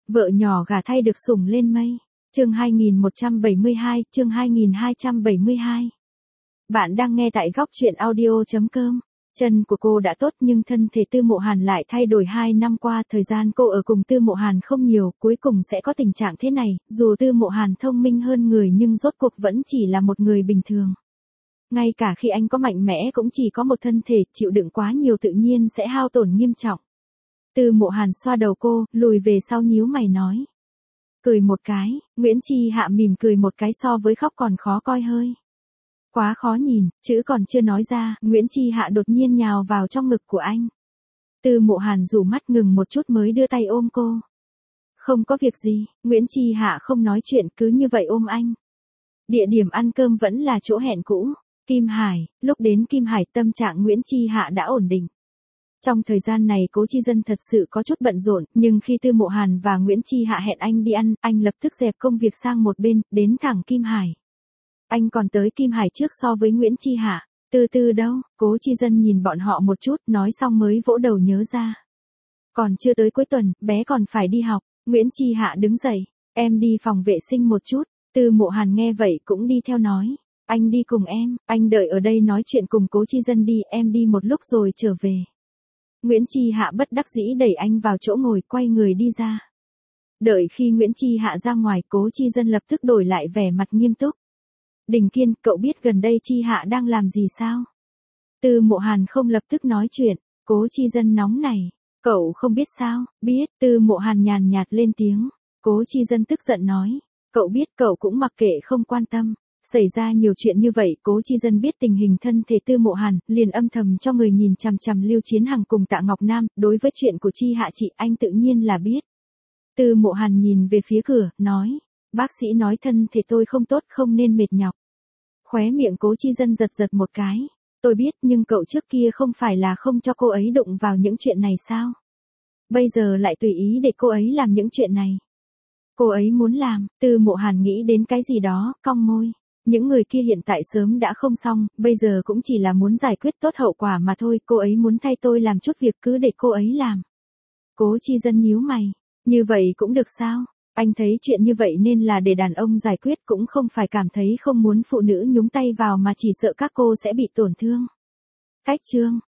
Vợ nhỏ gả thay được sủng lên mây. Chương 2172, chương 2272. Bạn đang nghe tại góc truyện audio.com. Chân của cô đã tốt nhưng thân thể Tư Mộ Hàn lại thay đổi 2 năm qua. Thời gian cô ở cùng Tư Mộ Hàn không nhiều, cuối cùng sẽ có tình trạng thế này. Dù Tư Mộ Hàn thông minh hơn người nhưng rốt cuộc vẫn chỉ là một người bình thường. Ngay cả khi anh có mạnh mẽ cũng chỉ có một thân thể, chịu đựng quá nhiều tự nhiên sẽ hao tổn nghiêm trọng. Tư Mộ Hàn xoa đầu cô, lùi về sau nhíu mày nói. Cười một cái, Nguyễn Chi Hạ mỉm cười một cái so với khóc còn khó coi hơi. Quá khó nhìn, chữ còn chưa nói ra, Nguyễn Chi Hạ đột nhiên nhào vào trong ngực của anh. Tư Mộ Hàn rủ mắt ngừng một chút mới đưa tay ôm cô. Không có việc gì, Nguyễn Chi Hạ không nói chuyện cứ như vậy ôm anh. Địa điểm ăn cơm vẫn là chỗ hẹn cũ, Kim Hải. Lúc đến Kim Hải tâm trạng Nguyễn Chi Hạ đã ổn định. Trong thời gian này Cố Chi Dân thật sự có chút bận rộn, nhưng khi Tư Mộ Hàn và Nguyễn Chi Hạ hẹn anh đi ăn, anh lập tức dẹp công việc sang một bên, đến thẳng Kim Hải. Anh còn tới Kim Hải trước so với Nguyễn Chi Hạ. Từ từ đâu, Cố Chi Dân nhìn bọn họ một chút, nói xong mới vỗ đầu nhớ ra. Còn chưa tới cuối tuần, bé còn phải đi học. Nguyễn Chi Hạ đứng dậy, em đi phòng vệ sinh một chút. Tư Mộ Hàn nghe vậy cũng đi theo nói. Anh đi cùng em, anh đợi ở đây nói chuyện cùng Cố Chi Dân đi, em đi một lúc rồi trở về. Nguyễn Chi Hạ bất đắc dĩ đẩy anh vào chỗ ngồi, quay người đi ra. Đợi khi Nguyễn Chi Hạ ra ngoài, Cố Chi Dân lập tức đổi lại vẻ mặt nghiêm túc. Đình Kiên, cậu biết gần đây Chi Hạ đang làm gì sao? Tư Mộ Hàn không lập tức nói chuyện, Cố Chi Dân nóng này. Cậu không biết sao? Biết. Tư Mộ Hàn nhàn nhạt lên tiếng. Cố Chi Dân tức giận nói. Cậu biết, cậu cũng mặc kệ không quan tâm. Xảy ra nhiều chuyện như vậy, Cố Chi Dân biết tình hình thân thể Tư Mộ Hàn, liền âm thầm cho người nhìn chằm chằm Lưu Chiến Hằng cùng Tạ Ngọc Nam. Đối với chuyện của Chi Hạ chị, anh tự nhiên là biết. Tư Mộ Hàn nhìn về phía cửa, nói. Bác sĩ nói thân thể tôi không tốt, không nên mệt nhọc. Khóe miệng Cố Chi Dân giật giật một cái. Tôi biết, nhưng cậu trước kia không phải là không cho cô ấy đụng vào những chuyện này sao? Bây giờ lại tùy ý để cô ấy làm những chuyện này. Cô ấy muốn làm. Tư Mộ Hàn nghĩ đến cái gì đó, cong môi. Những người kia hiện tại sớm đã không xong, bây giờ cũng chỉ là muốn giải quyết tốt hậu quả mà thôi. Cô ấy muốn thay tôi làm chút việc, cứ để cô ấy làm. Cố Chi Dân nhíu mày. Như vậy cũng được sao? Anh thấy chuyện như vậy nên là để đàn ông giải quyết, cũng không phải cảm thấy không muốn phụ nữ nhúng tay vào mà chỉ sợ các cô sẽ bị tổn thương. Cách chương.